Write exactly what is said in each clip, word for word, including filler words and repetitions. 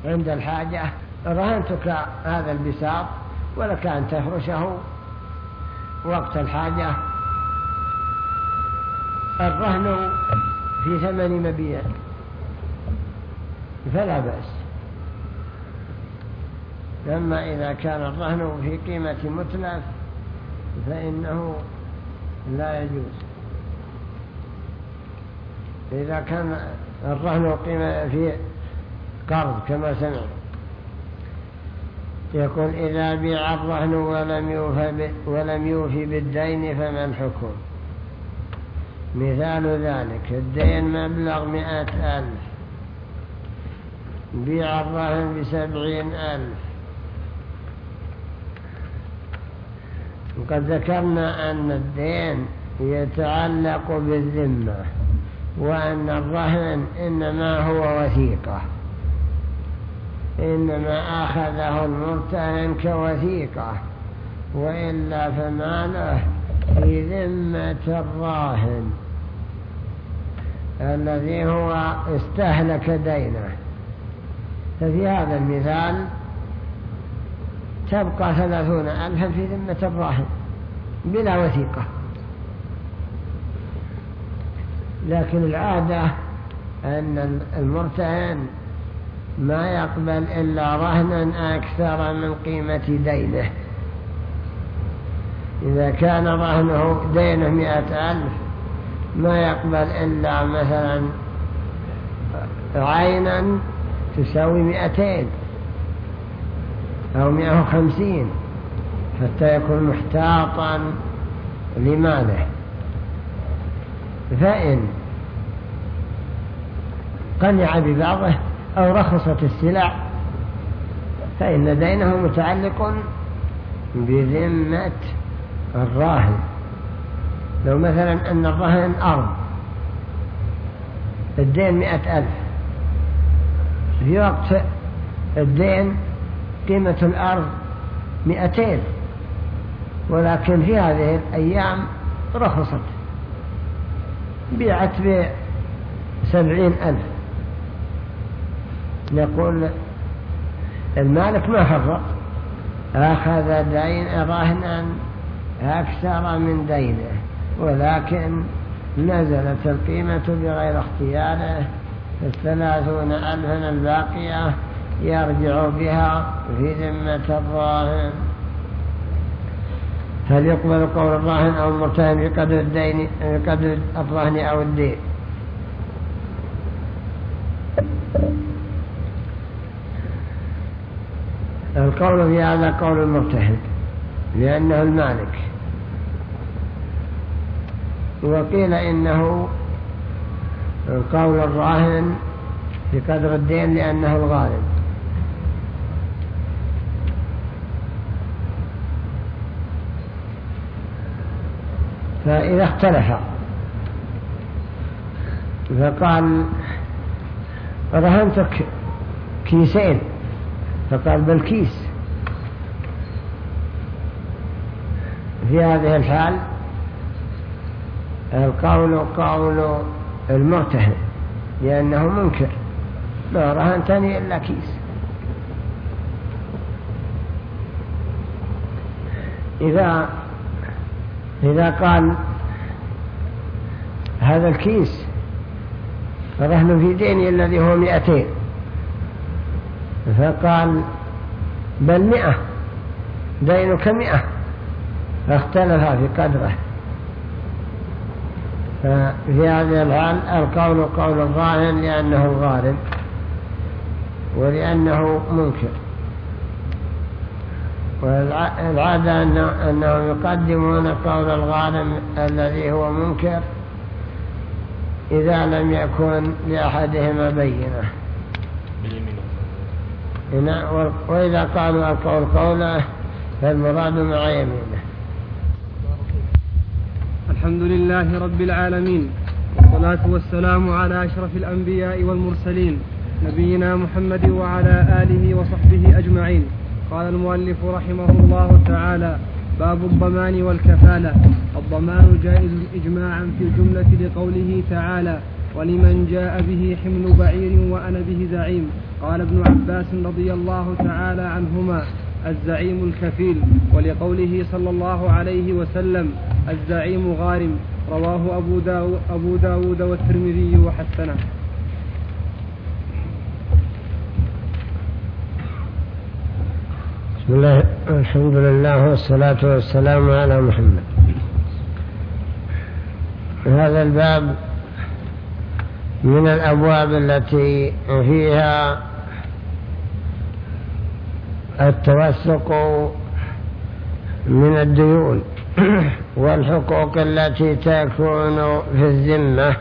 عند الحاجة رهنتك هذا البساط ولك أن تفرشه وقت الحاجة. الرهن في ثمن مبيع فلا بأس، أما إذا كان الرهن في قيمة متلف فإنه لا يجوز. إذا كان الرهن قيمة في قرض كما سمع يقول إذا بيع الرهن ولم يوفي ولم يوفي بالدين فما الحكم؟ مثال ذلك الدين مبلغ مئة ألف، بيع الرهن بسبعين ألف. وقد ذكرنا أن الدين يتعلق بالذمة، وأن الرهن إنما هو وثيقة، إنما أخذه المرتهن كوثيقة، وإلا فماله في ذمة الراهن الذي هو استهلك دينه. ففي هذا المثال تبقى ثلاثون ألفا في ذمة الراهن بلا وثيقة. لكن العادة أن المرتهن ما يقبل إلا رهنا أكثر من قيمة دينه. إذا كان رهنه دينه مئة ألف ما يقبل إلا مثلا عينا تساوي مئتين أو مئة وخمسين حتى يكون محتاطا لماله. فإن قنع ببعضه أو رخصت السلع فإن دينه متعلق بذمة الراهن. لو مثلا أن الراهن أرض الدين مئة ألف، في وقت الدين قيمة الأرض مئتين، ولكن في هذه الأيام رخصت بيعت بسبعين ألف، نقول المالك ما فرط، أخذ دين راهنا أكثر من دينه، ولكن نزلت القيمة بغير اختياره. الثلاثون ألفا الباقية يرجع بها في ذمة الراهن. هل يقبل قول الراهن أو المرتهن بقدر الدين بقدر الرهن أو الدين؟ القول في هذا قول المرتهن لأنه المالك، وقيل إنه قول الراهن بقدر الدين لأنه الغالب. فإذا اختلف فقال رهنتك كيسين، فقال بالكيس، في هذه الحال القول قول المرتهن لأنه منكر، ما رهنتني إلا كيس. إذا إذا قال هذا الكيس رهن في ديني الذي هو مئتين، فقال بل مئة، دينك مئة، فاختلف في قدره، ففي هذه الحال القول قول الراهن لأنه الغالب ولأنه منكر. والعادة أنهم يقدمون قول الغالب الذي هو منكر إذا لم يكن لأحدهما بينة، وإذا قالوا القول قوله فالمراد مع يمينه. الحمد لله رب العالمين، والصلاة والسلام على أشرف الأنبياء والمرسلين نبينا محمد وعلى آله وصحبه أجمعين. قال المؤلف رحمه الله تعالى: باب الضمان والكفالة. الضمان جائز إجماعا في الجملة لقوله تعالى: ولمن جاء به حمل بعير وأنا به زعيم. قال ابن عباس رضي الله تعالى عنهما: الزعيم الكفيل. ولقوله صلى الله عليه وسلم: الزعيم غارم. رواه أبو داود, أبو داود والترمذي وحسنه. بسم الله، الحمد لله والصلاة والسلام على محمد. هذا الباب من الأبواب التي فيها التوثق من الديون والحقوق التي تكون في الذمة.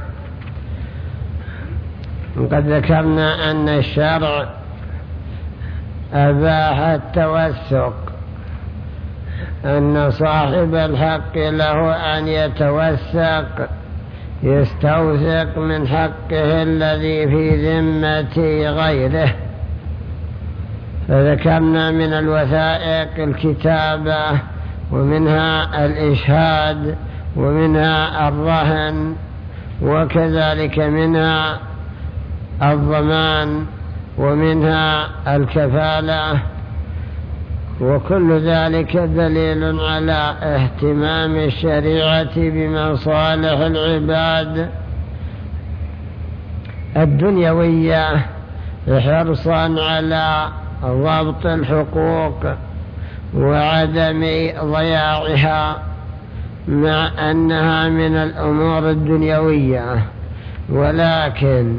وقد ذكرنا أن الشرع أباح التوثق، أن صاحب الحق له أن يتوثق، يستوثق من حقه الذي في ذمة غيره. فذكرنا من الوثائق الكتابة، ومنها الإشهاد، ومنها الرهن، وكذلك منها الضمان، ومنها الكفالة. وكل ذلك دليل على اهتمام الشريعة بمصالح العباد الدنيوية، حرصا على ضبط الحقوق وعدم ضياعها، مع أنها من الأمور الدنيوية، ولكن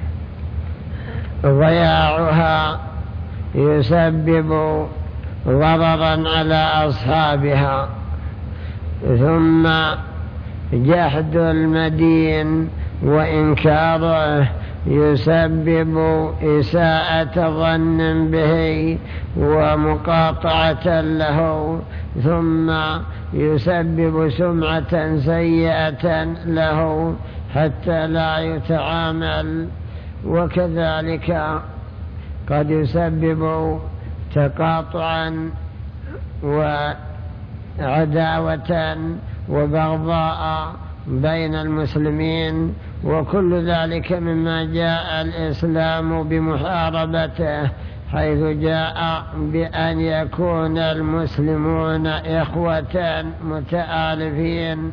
ضياعها يسبب ضررا على أصحابها. ثم جحد المدين وإنكاره يسبب إساءة ظن به ومقاطعة له، ثم يسبب سمعة سيئة له حتى لا يتعامل. وكذلك قد يسبب تقاطعا وعداوة وبغضاء بين المسلمين، وكل ذلك مما جاء الإسلام بمحاربته، حيث جاء بأن يكون المسلمون إخوة متآلفين،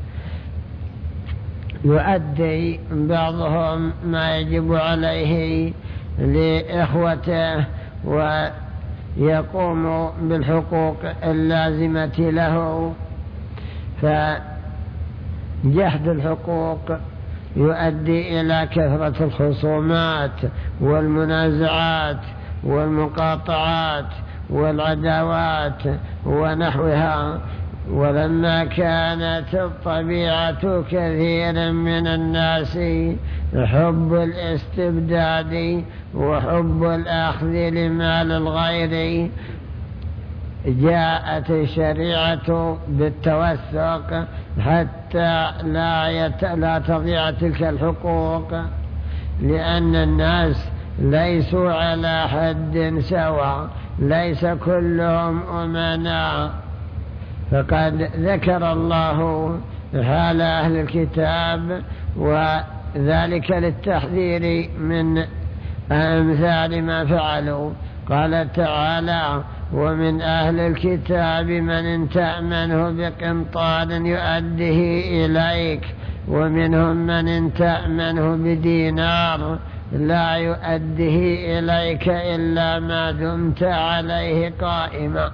يؤدي بعضهم ما يجب عليه لإخوته ويقوم بالحقوق اللازمة له. فجحد الحقوق يؤدي إلى كثرة الخصومات والمنازعات والمقاطعات والعداوات ونحوها. ولما كانت الطبيعة كثير من الناس حب الاستبداد وحب الأخذ لمال الغير، جاءت الشريعة بالتوثق حتى لا, يت... لا تضيع تلك الحقوق، لأن الناس ليسوا على حد سواء، ليس كلهم أمناء. فقد ذكر الله حال أهل الكتاب، وذلك للتحذير من أمثال ما فعلوا. قال تعالى: ومن أهل الكتاب من إن تأمنه بقنطار يؤديه إليك، ومنهم من إن تأمنه بدينار لا يؤديه إليك إلا ما دمت عليه قائما.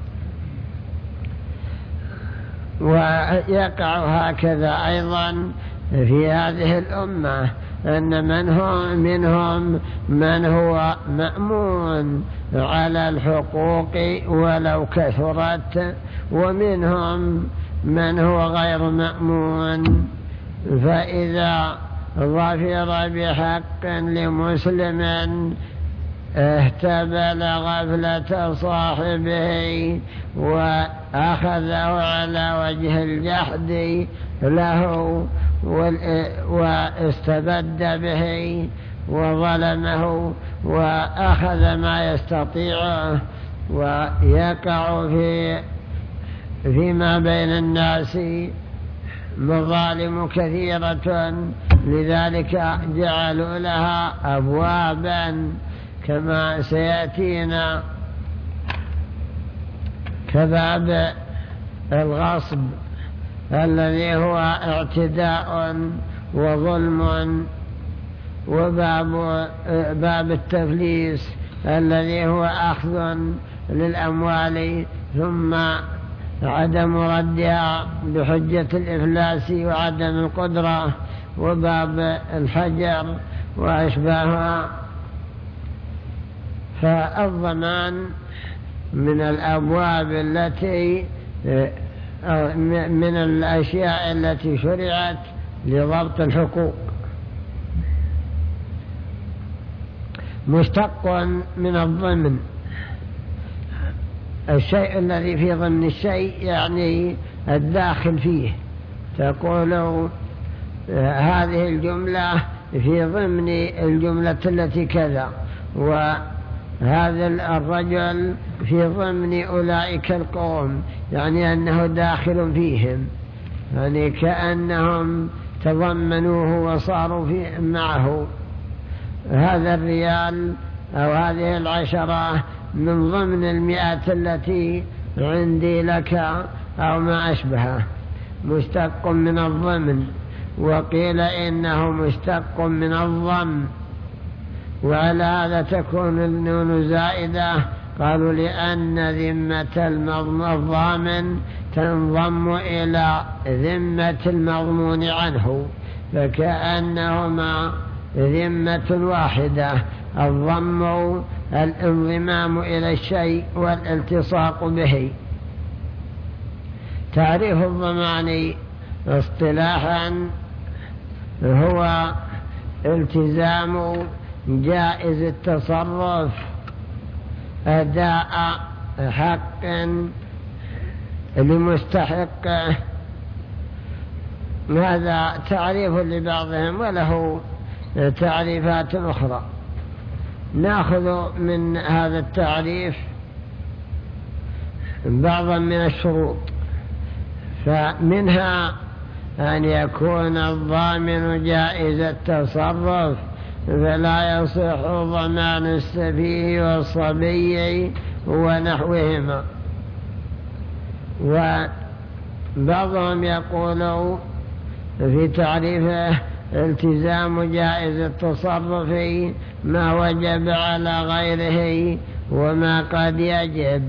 ويقع هكذا أيضا في هذه الأمة، أن من هم منهم من هو مأمون على الحقوق ولو كثرت، ومنهم من هو غير مأمون. فإذا ظفر بحق لمسلم اهتبل غفلة صاحبه وأخذه على وجه الجحد له واستبد به وظلمه وأخذ ما يستطيعه، ويقع في فيما بين الناس مظالم كثيرة. لذلك جعلوا لها أبوابا كما سيأتينا كباب الغصب الذي هو اعتداء وظلم، وباب باب التفليس الذي هو أخذ للأموال ثم عدم ردها بحجة الإفلاس وعدم القدرة، وباب الحجر وأشباهها. فالضمان من الأبواب التي من الأشياء التي شرعت لضبط الحقوق، مشتق من الضمن، الشيء الذي في ضمن الشيء يعني الداخل فيه. تقول هذه الجملة في ضمن الجملة التي كذا، وهذا الرجل في ضمن أولئك القوم، يعني أنه داخل فيهم، يعني كأنهم تضمنوه وصاروا في معه. هذا الريال أو هذه العشرة من ضمن المئات التي عندي لك أو ما أشبهه، مشتق من الضمن. وقيل إنه مشتق من الضم، وعلى هذا تكون النون زائدة. قالوا لأن ذمة الضامن تنضم إلى ذمة المضمون عنه، فكأنهما ذمة واحدة، الضم الانضمام إلى الشيء والالتصاق به. تعريف الضمان اصطلاحا هو التزام جائز التصرف أداء حق لمستحقه. هذا تعريف لبعضهم وله تعريفات أخرى. نأخذ من هذا التعريف بعضا من الشروط، فمنها أن يكون الضامن جائز التصرف، فلا يصح ضمان السفيه والصبي ونحوهما. وبعضهم يقول في تعريفه التزام جائز التصرف ما وجب على غيره وما قد يجب،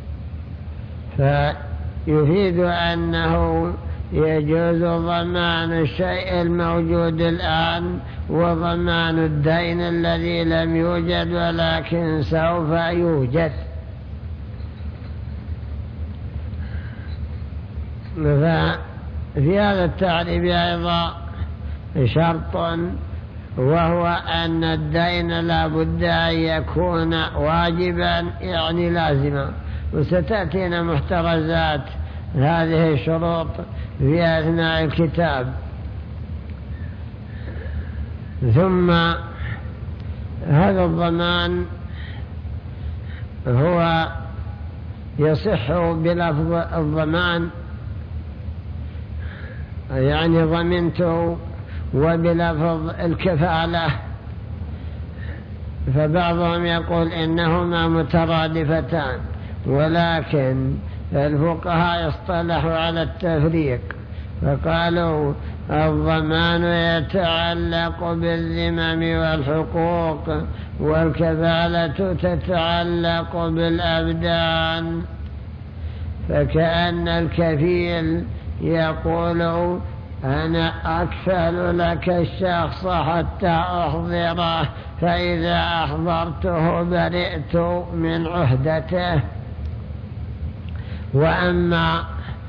فيفيد أنه يجوز ضمان الشيء الموجود الآن وضمان الدين الذي لم يوجد ولكن سوف يوجد. ففي هذا التعريف أيضا شرط، وهو أن الدين لا بد أن يكون واجبا يعني لازما، وستأتينا محترزات هذه الشروط في أثناء الكتاب. ثم هذا الضمان هو يصح بلفظ الضمان، يعني ضمنت، وبلفظ الكفالة. فبعضهم يقول إنهما مترادفتان، ولكن الفقهاء اصطلحوا على التفريق، فقالوا الضمان يتعلق بالذمم والحقوق، والكفالة تتعلق بالأبدان. فكأن الكفيل يقول أنا أكفل لك الشخص حتى أحضره، فإذا أحضرته برئت من عهدته. وأما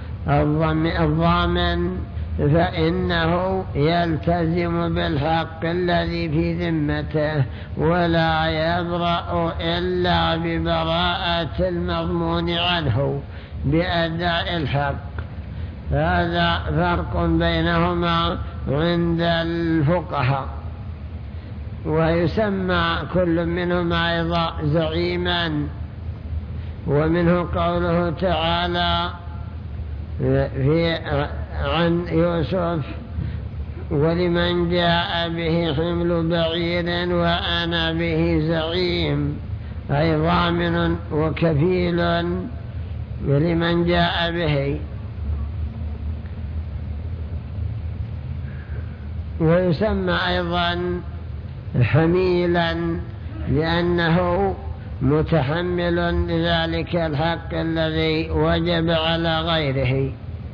الضامن فإنه يلتزم بالحق الذي في ذمته، ولا يبرأ إلا ببراءة المضمون عنه بأداء الحق. هذا فرق بينهما عند الفقهاء. ويسمى كل منهما أيضا زعيما. ومنه قوله تعالى في عن يوسف ولمن جاء به حمل بعير وأنا به زعيم، أي ضامن وكفيل ولمن جاء به. ويسمى أيضا حميلا لأنه متحمل لذلك الحق الذي وجب على غيره.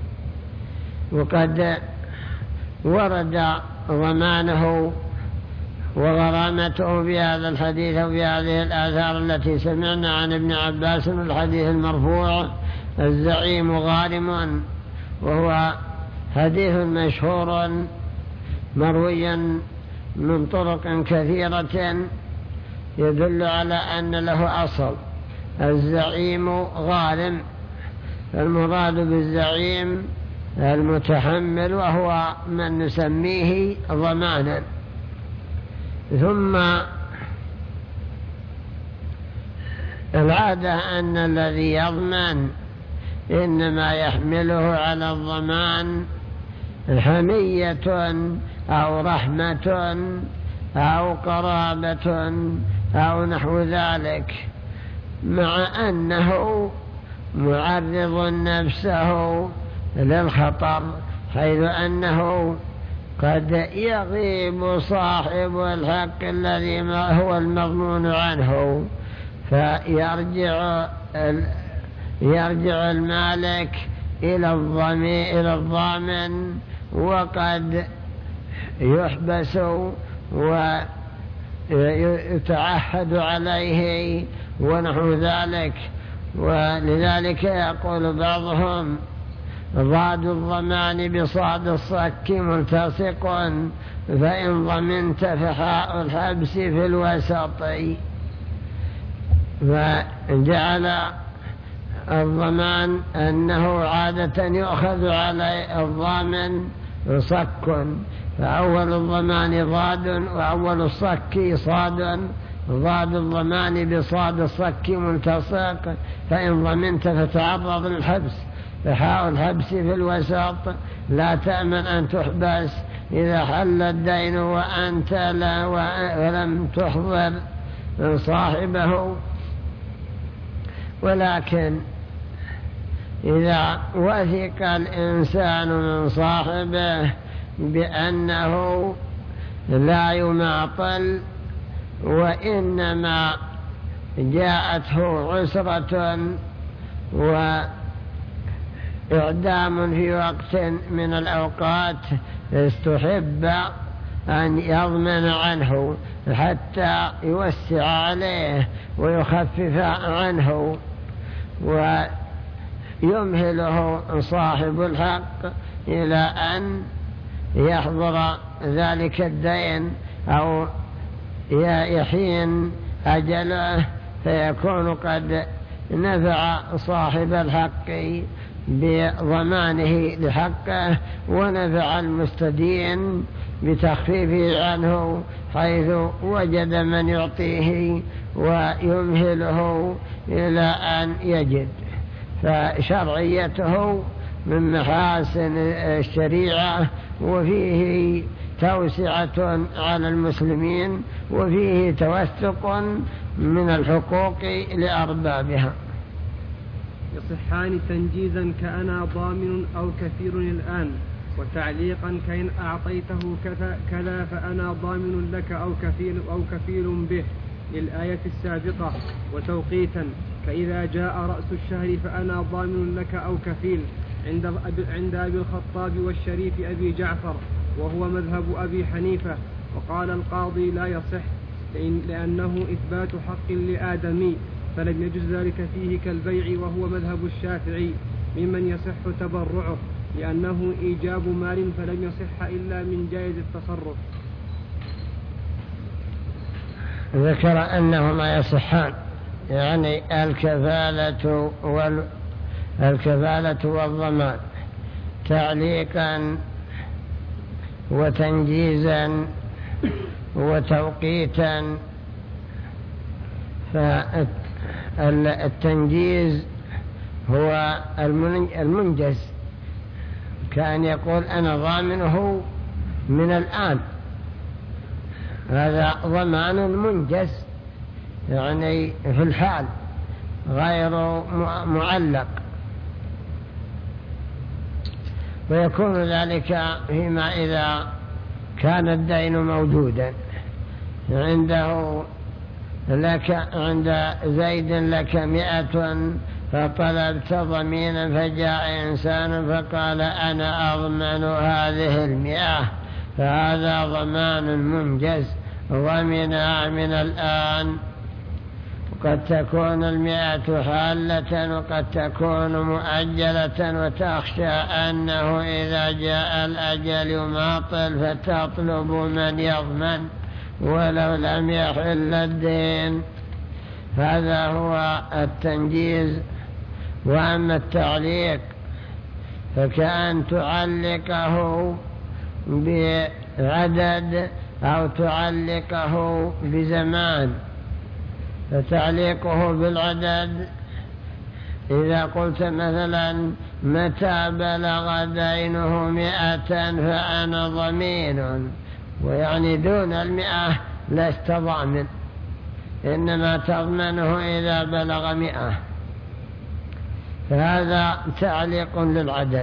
وقد ورد ضمانه وغرامته في هذا الحديث وفي هذه الآثار التي سمعنا عن ابن عباس الحديث المرفوع الزعيم غارم، وهو حديث مشهور مرويا من طرق كثيرة يدل على أن له أصل. الزعيم غارم، المراد بالزعيم المتحمل وهو من نسميه ضمانا. ثم العادة أن الذي يضمن إنما يحمله على الضمان حمية أو رحمة أو قرابة أو نحو ذلك، مع أنه معرض نفسه للخطر، حيث أنه قد يغيب صاحب الحق الذي هو المضمون عنه، فيرجع يرجع المالك إلى الضامن وقد يحبس ويتعهد عليه ونحو ذلك. ولذلك يقول بعضهم: ضاد الضمان بصاد الصك ملتصق، فإن ضمنت فحاء الحبس في الوسط. فجعل الضمان أنه عادة يؤخذ على الضامن صك، فأول الضمان ضاد وأول الصك صاد. ضاد الضمان بصاد الصك ملتصق، فإن ضمنت فتعرض للحبس، فحاء الحبس في الوسط. لا تأمن أن تحبس إذا حل الدين وأنت لا ولم تحضر صاحبه، ولكن إذا وثق الإنسان من صاحبه بأنه لا يماطل وإنما جاءته عسرة وإعدام في وقت من الأوقات، استحب أن يضمن عنه حتى يوسع عليه ويخفف عنه، ويمهله صاحب الحق إلى أن يحضر ذلك الدين أو يحين أجله، فيكون قد نفع صاحب الحق بضمانه لحقه، ونفع المستدين بتخفيفه عنه حيث وجد من يعطيه ويمهله إلى أن يجد. فشرعيته من محاسن الشريعة، وفيه توسعة على المسلمين، وفيه توثق من الحقوق لأربابها. يصحان تنجيزا كأنا ضامن أو كثير الآن، وتعليقا كإن أعطيته كذا فأنا ضامن لك أو كفيل, أو كفيل به للآية السابقة، وتوقيتا فإذا جاء رأس الشهر فأنا ضامن لك أو كفيل عند عند أبي الخطاب والشريف أبي جعفر، وهو مذهب أبي حنيفة. وقال القاضي لا يصح لأنه إثبات حق لآدمي، فلم يجز ذلك فيه كالبيع، وهو مذهب الشافعي ممن يصح تبرعه لأنه إيجاب مال فلم يصح إلا من جائز التصرف. ذكر أنهما يصحان، يعني الكفالة وال الكفالة والضمان تعليقا وتنجيزا وتوقيتا. فالتنجيز هو المنجز، كأن يقول أنا ضامنه من الآن، هذا ضمان منجز يعني في الحال غير معلق، ويكون ذلك فيما إذا كان الدين موجودا عنده لك، عند زيد لك مئة فطلبت ضمينا فجاء إنسان فقال أنا أضمن هذه المئة، فهذا ضمان منجز ضمنها من الآن. وقد تكون المئة حالة وقد تكون مؤجلة، وتخشى أنه إذا جاء الأجل يماطل فتطلب من يضمن ولو لم يحل الدين. هذا هو التنجيز. وأما التعليق فكأن تعلقه بعدد أو تعلقه بزمان. فتعليقه بالعدد إذا قلت مثلا متى بلغ دينه مئة فأنا ضمين، ويعني دون المئة لست ضامن، إنما تضمنه إذا بلغ مئة، فهذا تعليق للعدد.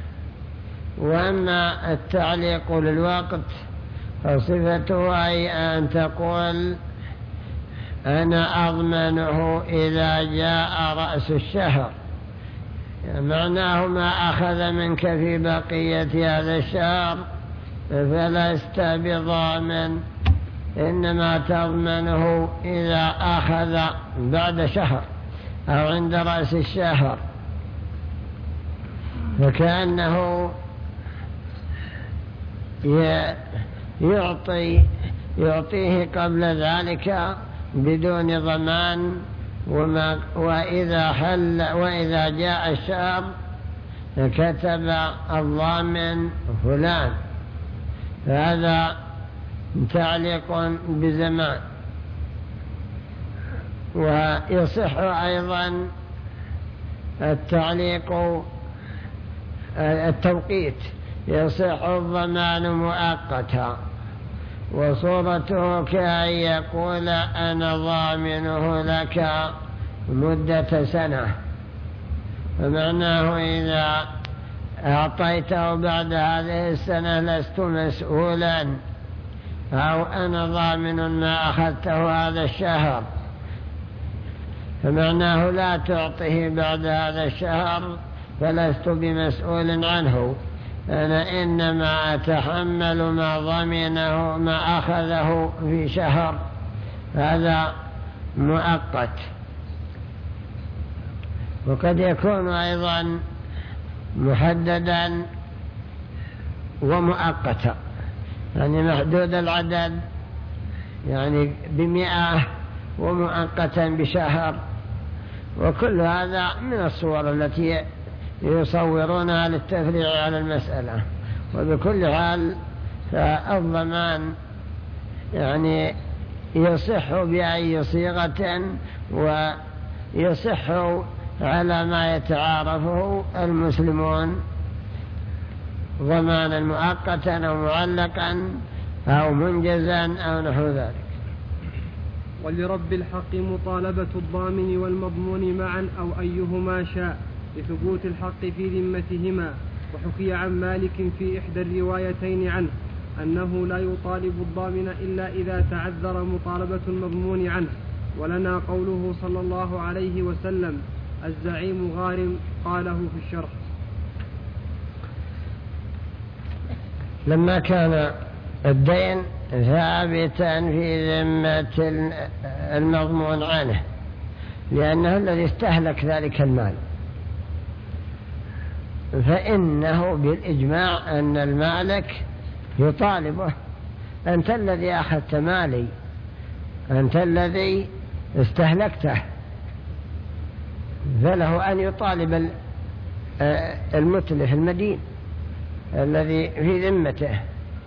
وأما التعليق للوقت فصفته أي أن تقول أنا أضمنه إذا جاء رأس الشهر، معناه ما أخذ منك في بقية هذا الشهر فلست بضامن، إنما تضمنه إذا أخذ بعد شهر أو عند رأس الشهر، فكأنه يعطي يعطيه قبل ذلك بدون ضمان. وما وإذا حل وإذا جاء الشهر كتب الضامن فلان، فهذا تعليق بزمان. ويصح أيضا التعليق التوقيت، يصح الضمان مؤقتا، وصورته كأن يقول أنا ضامنه لك مدة سنة، فمعناه إذا أعطيته بعد هذه السنة لست مسؤولا، أو أنا ضامن ما أخذته هذا الشهر، فمعناه لا تعطيه بعد هذا الشهر فلست بمسؤول عنه، أنا إنما أتحمل ما ضمنه ما أخذه في شهر، هذا مؤقت. وقد يكون أيضا محددا ومؤقتا، يعني محدود العدد يعني بمئة ومؤقتا بشهر، وكل هذا من الصور التي يصورونها للتفريع على المسألة. وبكل حال فالضمان يعني يصح بأي صيغة، ويصح على ما يتعارفه المسلمون، ضمانا مؤقتا أو معلقا أو منجزا أو نحو ذلك. ولرب الحق مطالبة الضامن والمضمون معا أو أيهما شاء لثبوت الحق في ذمتهما. وحكي عن مالك في إحدى الروايتين عنه أنه لا يطالب الضامن إلا إذا تعذر مطالبة المضمون عنه. ولنا قوله صلى الله عليه وسلم الزعيم غارم، قاله في الشرح. لما كان الدين ثابتا في ذمة المضمون عنه لأنه الذي استهلك ذلك المال، فإنه بالإجماع أن المالك يطالبه، أنت الذي أخذت مالي، أنت الذي استهلكته، فله أن يطالب المتلف المدين الذي في ذمته،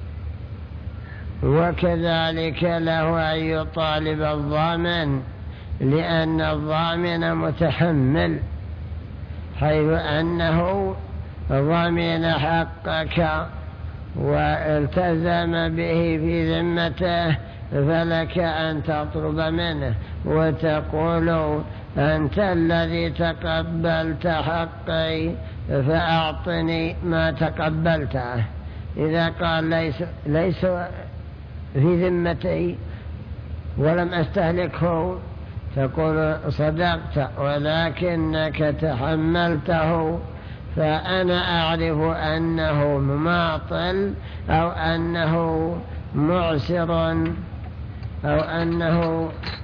وكذلك له أن يطالب الضامن، لأن الضامن متحمل، حيث أنه ضمن حقك والتزم به في ذمته فلك أن تطلب منه وتقول أنت الذي تقبلت حقي فأعطني ما تقبلته. إذا قال ليس, ليس في ذمتي ولم أستهلكه تقول صدقت ولكنك تحملته، فأنا أعرف أنه مماطل أو أنه معسر أو أنه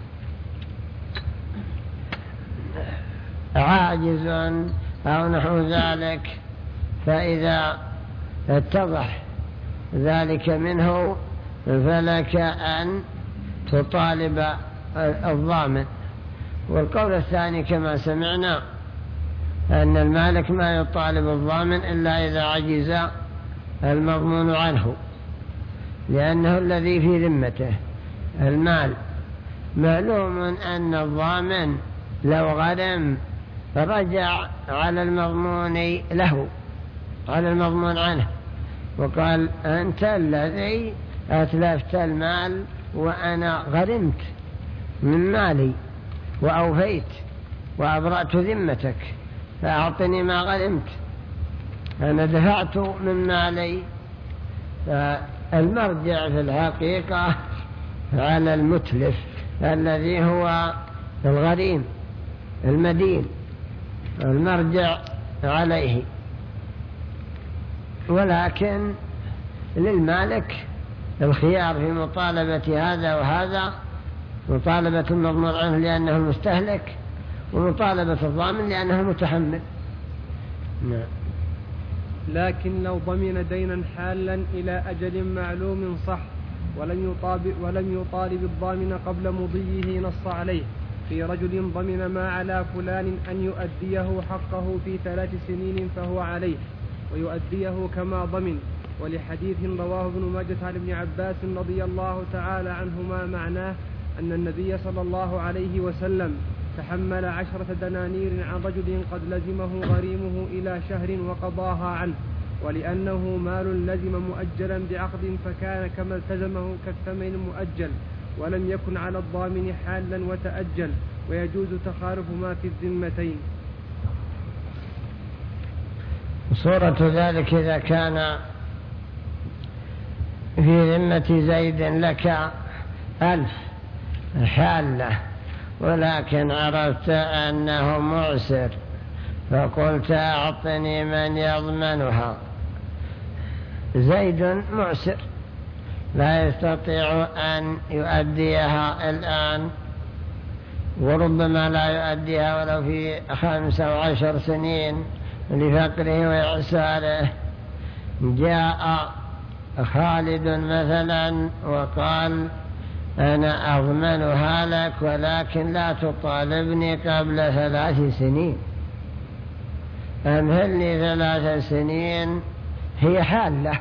عاجز أو نحو ذلك. فإذا اتضح ذلك منه فلك أن تطالب الضامن. والقول الثاني كما سمعنا أن المالك ما يطالب الضامن إلا إذا عجز المضمون عنه، لأنه الذي في ذمته المال. معلوم أن الضامن لو غرم رجع على المضمون له، على المضمون عنه، وقال أنت الذي أتلفت المال وأنا غرمت من مالي وأوفيت وأبرأت ذمتك فأعطني ما غرمت، أنا دفعت من مالي. فالمرجع في الحقيقة على المتلف الذي هو الغريم المدين، المرجع عليه. ولكن للمالك الخيار في مطالبة هذا وهذا، مطالبة المضمون عنه لأنه المستهلك، ومطالبة الضامن لأنه متحمل. نعم. لكن لو ضمن دينا حالا إلى أجل معلوم صح ولم يطالب, ولم يطالب الضامن قبل مضيه نص عليه في رجل ضمن ما على فلان أن يؤديه حقه في ثلاث سنين فهو عليه ويؤديه كما ضمن. ولحديث رواه ابن ماجه عن ابن عباس رضي الله تعالى عنهما معناه أن النبي صلى الله عليه وسلم تحمل عشرة دنانير عن رجل قد لزمه غريمه إلى شهر وقضاها عنه، ولأنه مال لزم مؤجلا بعقد فكان كما التزمه كالثمن المؤجل، ولم يكن على الضامن حالا وتأجل، ويجوز تخالف ما في الذمتين. صورة ذلك إذا كان في ذمة زيد لك ألف حالة ولكن عرفت أنه معسر فقلت أعطني من يضمنها. زيد معسر لا يستطيع أن يؤديها الآن، وربما لا يؤديها ولو في خمسة وعشر سنين لفقره وإعساره. جاء خالد مثلا وقال أنا أضمنها لك ولكن لا تطالبني قبل ثلاث سنين، أمهلني ثلاث سنين. هي حالة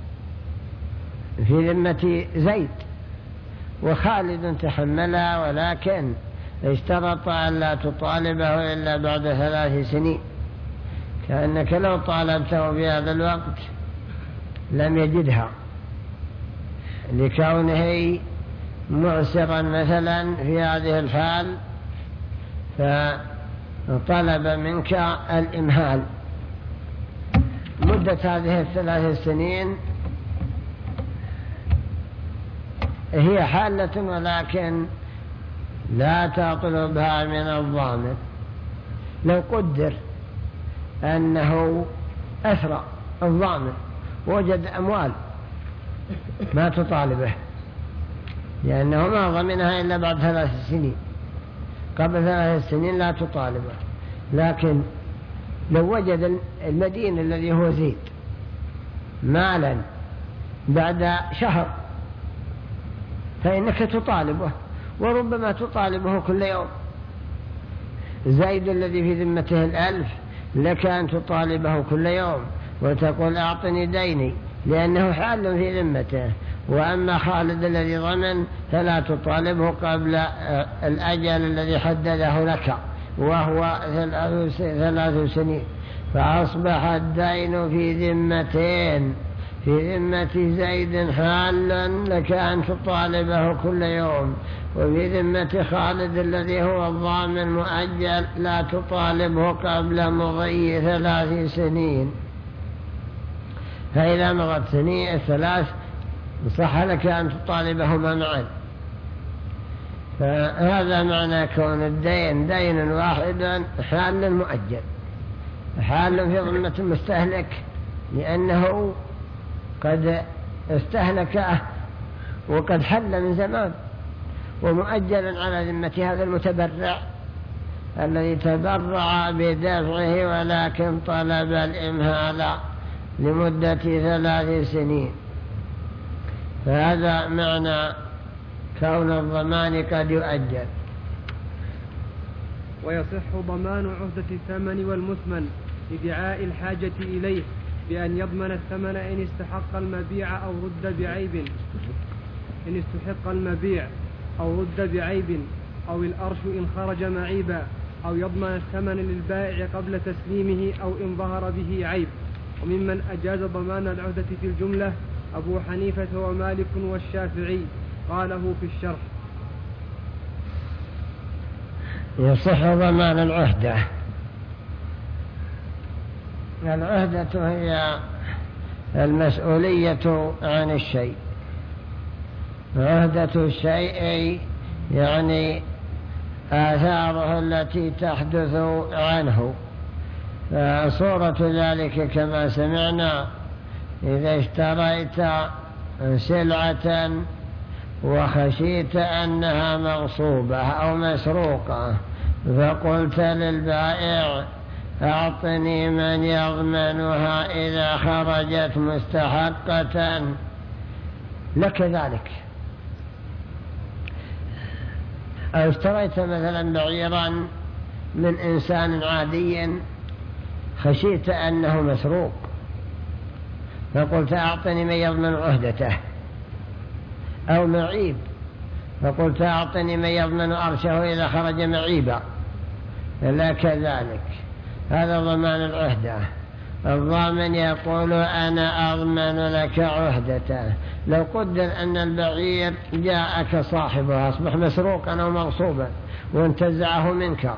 في ذمة زيد وخالد تحملها، ولكن اشترط أن لا تطالبه إلا بعد ثلاث سنين، كأنك لو طالبته في هذا الوقت لم يجدها لكونه معسرا مثلا في هذه الحال، فطلب منك الإمهال. مدة هذه الثلاث سنين هي حالة ولكن لا تطلبها من الضامن. لو قدر أنه أثرى الضامن وجد أموال ما تطالبه لأنه ما ضمنها إلا بعد ثلاث سنين، قبل ثلاث سنين لا تطالبه. لكن لو وجد المدين الذي هو زيد مالا بعد شهر فإنك تطالبه، وربما تطالبه كل يوم. زيد الذي في ذمته الألف لك أن تطالبه كل يوم وتقول أعطني ديني لأنه حال في ذمته. وأما خالد الذي ضمن فلا تطالبه قبل الأجل الذي حدده لك وهو ثلاث سنين، فأصبح الدين في ذمتين، في ذمة زيد حال لك أن تطالبه كل يوم، وفي ذمة خالد الذي هو الضامن مؤجل لا تطالبه قبل مضي ثلاث سنين. فإذا مضت سنين الثلاث صح لك أن تطالبهما معا. فهذا معنى كون الدين دين واحد حال مؤجل، حال في ضمة المستهلك لأنه قد استهلكه وقد حل من زمان، ومؤجل على ذمة هذا المتبرع الذي تبرع بدفعه ولكن طلب الإمهال لمدة ثلاث سنين. فهذا معنى كون الضمان قد يؤجل. ويصح ضمان عهدة الثمن والمثمن لدعاء الحاجة إليه بأن يضمن الثمن إن استحق المبيع أو رد بعيب إن استحق المبيع أو رد بعيب أو الأرش إن خرج معيبا، أو يضمن الثمن للبائع قبل تسليمه أو إن ظهر به عيب. وممن أجاز ضمان العهدة في الجملة أبو حنيفة ومالك والشافعي، قاله في الشرح. يصح ضمان العهدة. العهدة هي المسؤولية عن الشيء، عهدة الشيء يعني آثاره التي تحدث عنه. فصورة ذلك كما سمعنا: إذا اشتريت سلعة وخشيت أنها مغصوبة أو مسروقة، فقلت للبائع: أعطني من يضمنها إذا خرجت مستحقة لك ذلك. أو اشتريت مثلا بعيرا من إنسان عادي خشيت أنه مسروق، فقلت: أعطني من يضمن عهدته. أو معيب، فقلت: أعطني من يضمن أرشه إذا خرج معيبا، لا كذلك. هذا ضمان العهدة. الضامن يقول: أنا أضمن لك عهدته. لو قدر أن البعير جاءك صاحبه أصبح مسروقا أو مغصوبا وانتزعه منك،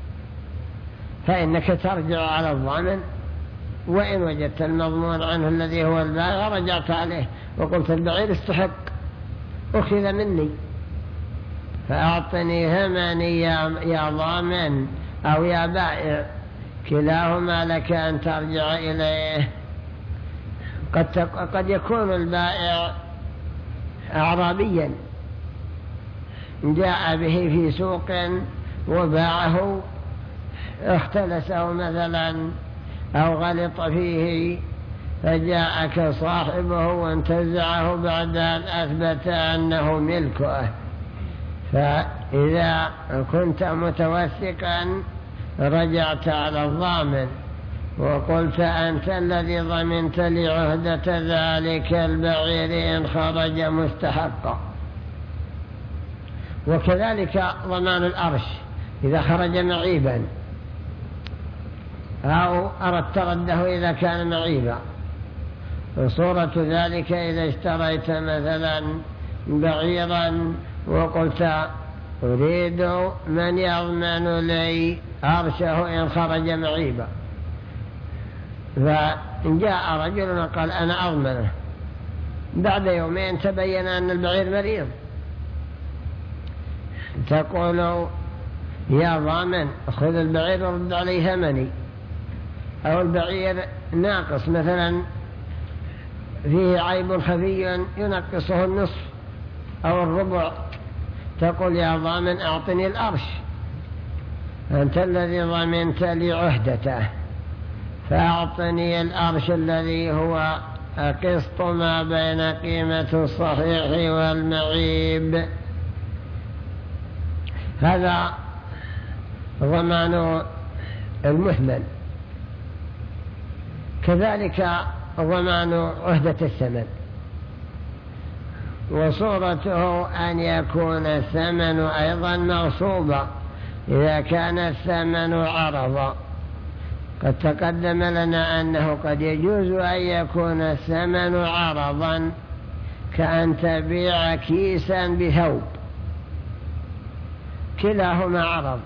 فإنك ترجع على الضامن، وإن وجدت المضمون عنه الذي هو البائع رجعت عليه وقلت: البعير استحق، أخذ مني، فأعطني ثمني يا ضامن أو يا بائع، كلاهما لك أن ترجع إليه. قد, قد يكون البائع أعرابيا جاء به في سوق وباعه، اختلسه مثلا أو غلط فيه، فجاءك صاحبه وانتزعه بعد أن أثبت أنه ملكه. فإذا كنت متوثقا رجعت على الضامن وقلت: أنت الذي ضمنت لي عهدة ذلك البعير إن خرج مستحقا. وكذلك ضمان الأرش إذا خرج معيبا، أو أردت رده إذا كان معيبا. وصورة ذلك إذا اشتريت مثلا بعيرا وقلت: أريد من يضمن لي أرشه إن خرج معيبا، فإن جاء رجل وقال: أنا أضمنه، بعد يومين تبين أن البعير مريض، تقول: يا ضامن خذ البعير ورد عليه ثمني. أو البعير ناقص مثلا فيه عيب خفي ينقصه النصف أو الربع، تقول: يا ضامن أعطني الأرش، أنت الذي ضمنت لي عهدته، فأعطني الأرش الذي هو قسط ما بين قيمة الصحيح والمعيب. هذا ضمان المثمن. كذلك ضمان عهدة الثمن، وصورته أن يكون الثمن أيضا مغصوبا إذا كان الثمن عرضا، قد تقدم لنا أنه قد يجوز أن يكون الثمن عرضا، كأن تبيع كيسا بثوب، كلاهما عرض.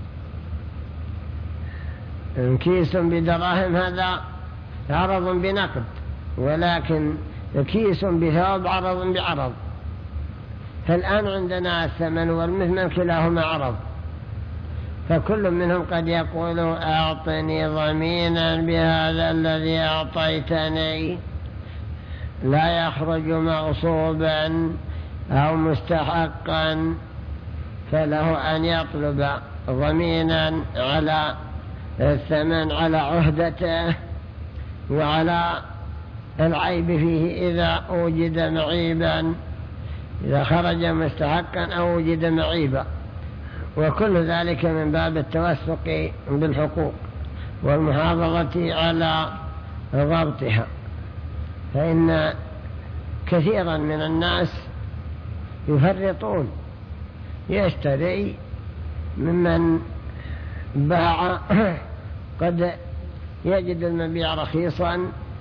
كيس بدراهم هذا عرض بنقد، ولكن كيس بثوب عرض بعرض. فالآن عندنا الثمن والمثمن كلاهما عرض، فكل منهم قد يقول أعطني ضمينا بهذا الذي أعطيتني، لا يخرج مغصوبا أو مستحقا، فله أن يطلب ضمينا على الثمن على عهدته وعلى العيب فيه إذا وجد معيبا، إذا خرج مستحقا أو وجد معيبا، وكل ذلك من باب التوثق بالحقوق والمحافظة على ضبطها. فإن كثيرا من الناس يفرطون، يشتري ممن باع قد يجد المبيع رخيصا،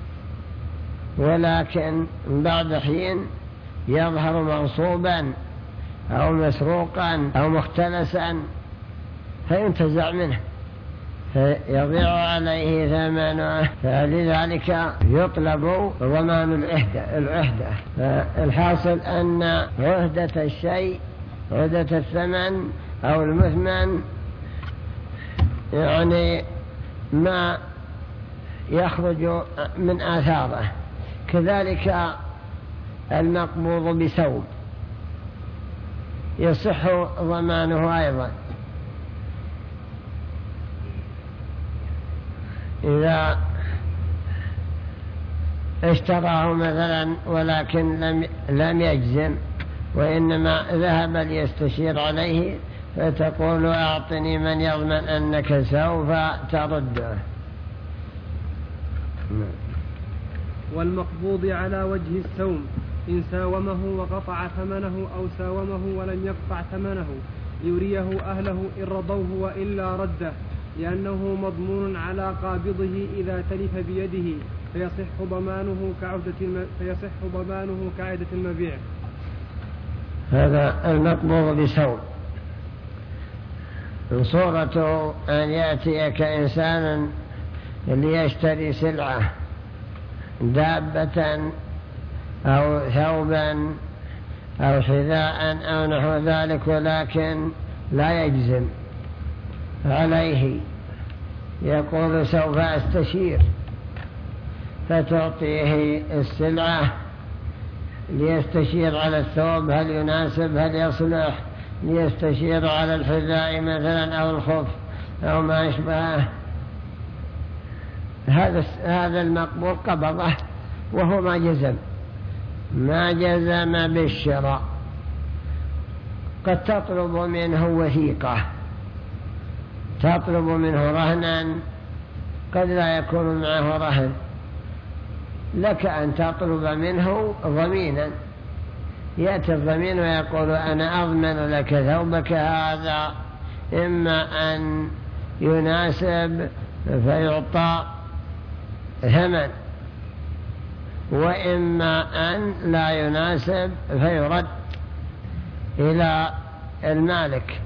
ولكن بعد حين يظهر مغصوبا أو مسروقا أو مختلسا فينتزع منه فيضيع عليه ثمنه، فلذلك يطلب ضمان العهدة. فالحاصل أن عهدة الشيء، عهدة الثمن أو المثمن، يعني ما يخرج من آثاره. كذلك المقبوض بثوب يصح ضمانه أيضا، إذا اشتراه مثلا ولكن لم لم يجزم وإنما ذهب ليستشير عليه، فتقول أعطني من يضمن أنك سوف ترده. والمقبوض على وجه السوم إن ساومه وقطع ثمنه أو ساومه ولم يقطع ثمنه ليريه أهله إن رضوه وإلا رده، لأنه مضمون على قابضه إذا تلف بيده، فيصح ضمانه كعهدة الم... فيصح ضمانه كعهدة المبيع. هذا المقبوض بسوم صورته أن يأتيك إنسان ليشتري سلعة، دابة أو ثوبا أو حذاء أو نحو ذلك، ولكن لا يجزم عليه، يقول سوف أستشير، فتعطيه السلعة ليستشير على الثوب هل يناسب هل يصلح، ليستشير على الحذاء مثلا أو الخف أو ما يشبهه. هذا هذا المقبول قبضه وهو ما جزم ما جزم بالشراء. قد تطلب منه وثيقة، تطلب منه رهنا، قد لا يكون معه رهن، لك أن تطلب منه ضمينا، يأتي الضمين ويقول أنا أضمن لك ثوبك هذا، إما أن يناسب فيعطى ثمن، وإما أن لا يناسب فيرد إلى المالك.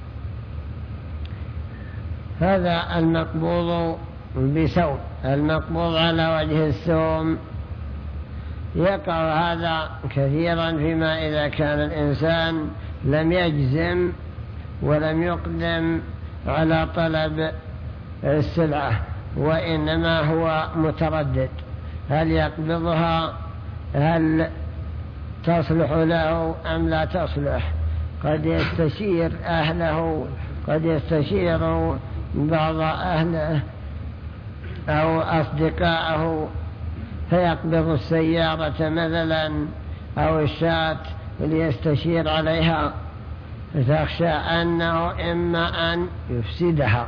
هذا المقبوض بسوم. المقبوض على وجه السوم يقع هذا كثيرا فيما إذا كان الإنسان لم يجزم ولم يقدم على طلب السلعة، وإنما هو متردد هل يقبضها، هل تصلح له أم لا تصلح. قد يستشير أهله، قد يستشير بعض أهله أو أصدقائه فيقبض السيارة مثلا أو الشاة ليستشير عليها، فتخشى أنه إما أن يفسدها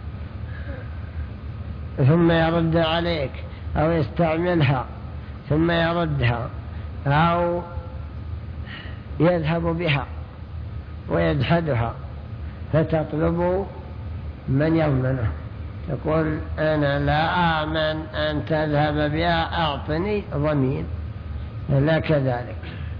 ثم يرد عليك، أو يستعملها ثم يردها، أو يذهب بها ويجحدها، فتطلب من يضمنه. يقول أنا لا آمن أن تذهب بها، أعطني ضمين، لا كذلك.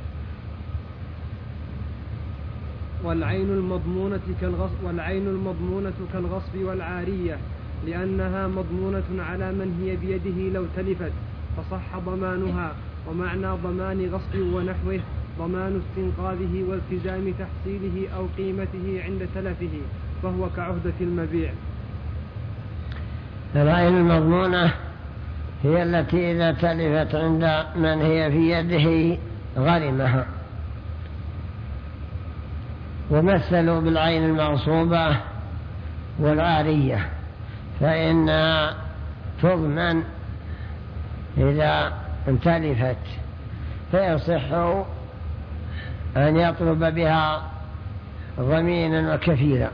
والعين المضمونة كالغصب والعين المضمونة كالغصب والعارية، لأنها مضمونة على من هي بيده لو تلفت فصح ضمانها. ومعنى ضمان غصب ونحوه ضمان استنقاذه والتزام تحصيله أو قيمته عند تلفه، فهو كعهدة المبيع. العين المضمونة هي التي إذا تلفت عند من هي في يده غرمها. ومثلوا بالعين المغصوبة والعارية، فإنها تضمن إذا تلفت، فيصح أن يطلب بها ضمينا وكفيلا.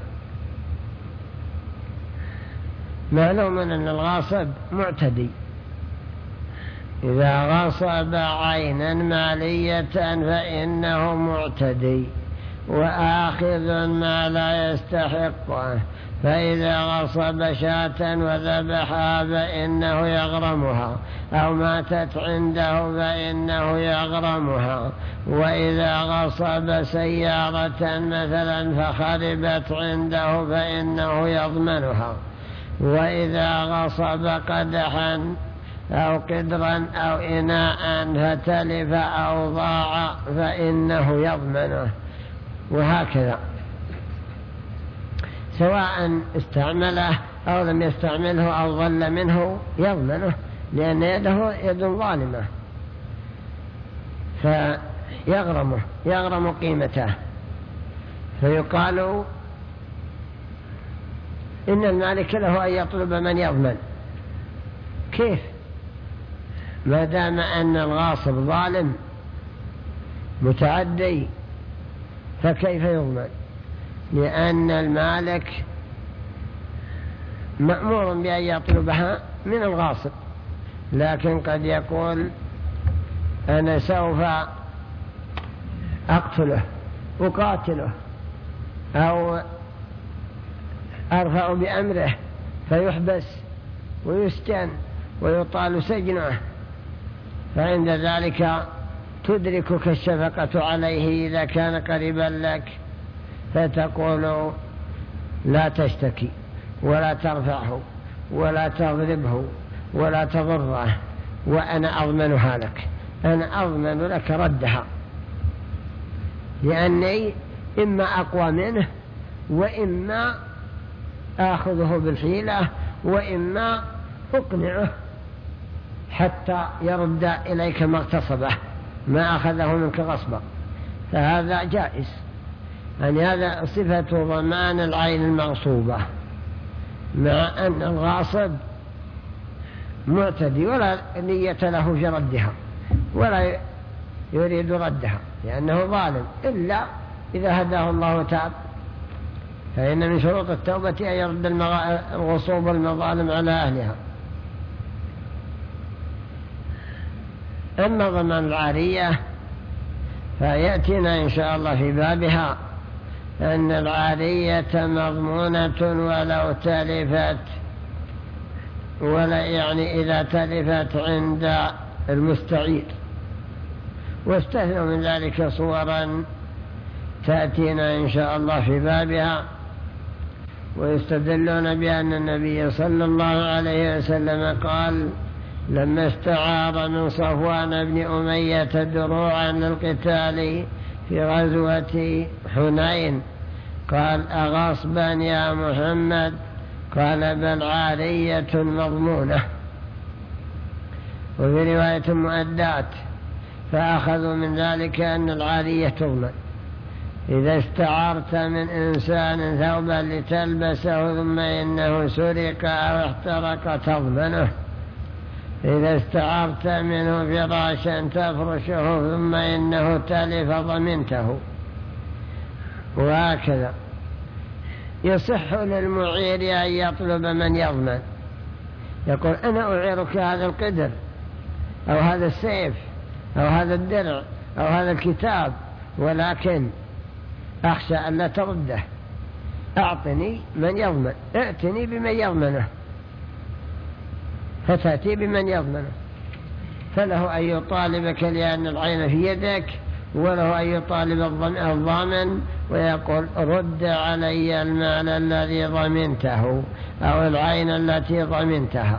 معلوم أن الغاصب معتدي، إذا غصب عينا مالية فإنه معتدي وآخذ ما لا يستحقه، فإذا غصب شاة وذبحها فإنه يغرمها، أو ماتت عنده فإنه يغرمها. وإذا غصب سيارة مثلا فخربت عنده فإنه يضمنها. وإذا غصب قدحا أو قدرا أو إناء فتلف أو ضاع فإنه يضمنه، وهكذا سواء استعمله أو لم يستعمله أو ضل منه يضمنه، لأن يده يد ظالمة، فيغرمه يغرم قيمته. فيقال إن المالك له أن يطلب من يضمن. كيف؟ ما دام أن الغاصب ظالم متعدي فكيف يضمن؟ لأن المالك مأمور بأن يطلبها من الغاصب، لكن قد يقول أنا سوف أقتله أقاتله أو أرفع بأمره فيحبس ويسجن ويطال سجنه، فعند ذلك تدركك الشفقة عليه إذا كان قريبا لك، فتقول لا تشتكي ولا ترفعه ولا تضربه ولا تضره، وأنا أضمنها لك، أنا أضمن لك ردها، لأني إما أقوى منه وإما آخذه بالحيلة وإما أقنعه حتى يرد إليك ما اغتصبه، ما أخذه منك غصبا، فهذا جائز. يعني هذا صفة ضمان العين المغصوبة، مع أن الغاصب معتدي ولا نية له في ردها ولا يريد ردها لأنه ظالم، إلا إذا هداه الله تاب، فإن من شروط التوبة أن يرد الغصوب والمظالم على أهلها. أما ضمان العارية فيأتينا إن شاء الله في بابها أن العارية مضمونة ولو تلفت، ولا يعني إذا تلفت عند المستعير، واستثنوا من ذلك صورا تأتينا إن شاء الله في بابها. ويستدلون بأن النبي صلى الله عليه وسلم قال لما استعار من صفوان بن أمية دروعا للقتال في غزوة حنين قال أغصبا يا محمد؟ قال بل عارية مضمونة. وفي رواية مؤدات، فأخذوا من ذلك أن العارية تضمن. إذا استعرت من إنسان ثوبا لتلبسه ثم إنه سرق أو احترق تضمنه. إذا استعرت منه فراشا تفرشه ثم إنه تلف ضمنته، وهكذا. يصح للمعير أن يطلب من يضمن، يقول أنا أعيرك هذا القدر أو هذا السيف أو هذا الدرع أو هذا الكتاب، ولكن أخشى أن لا ترده، أعطني من يضمن، ائتني بمن يضمنه، فتأتي بمن يضمنه، فله أن يطالبك لأن العين في يدك، وله أن يطالب الضامن ويقول رد علي المال الذي ضمنته أو العين التي ضمنتها.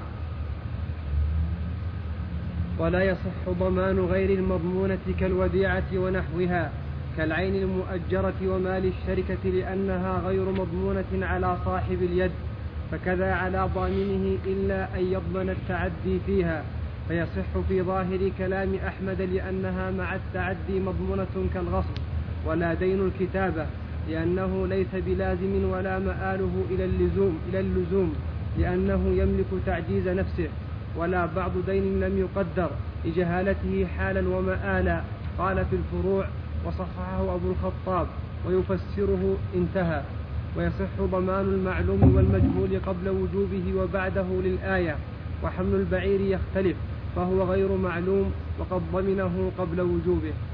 ولا يصح ضمان غير المضمونة كالوديعة ونحوها كالعين المؤجرة ومال الشركة لأنها غير مضمونة على صاحب اليد، فكذا على ضامنه إلا أن يضمن التعدي فيها، فيصح في ظاهر كلام أحمد لأنها مع التعدي مضمونة كالغصب، ولا دين الكتابة لأنه ليس بلازم ولا مآله إلى اللزوم, إلى اللزوم لأنه يملك تعجيز نفسه، ولا بعض دين لم يقدر لجهالته حالا ومآلا. قال في الفروع وصححه أبو الخطاب ويفسره انتهى. ويصح ضمان المعلوم والمجهول قبل وجوبه وبعده للآية، وحمل البعير يختلف فهو غير معلوم وقد ضمنه قبل وجوبه.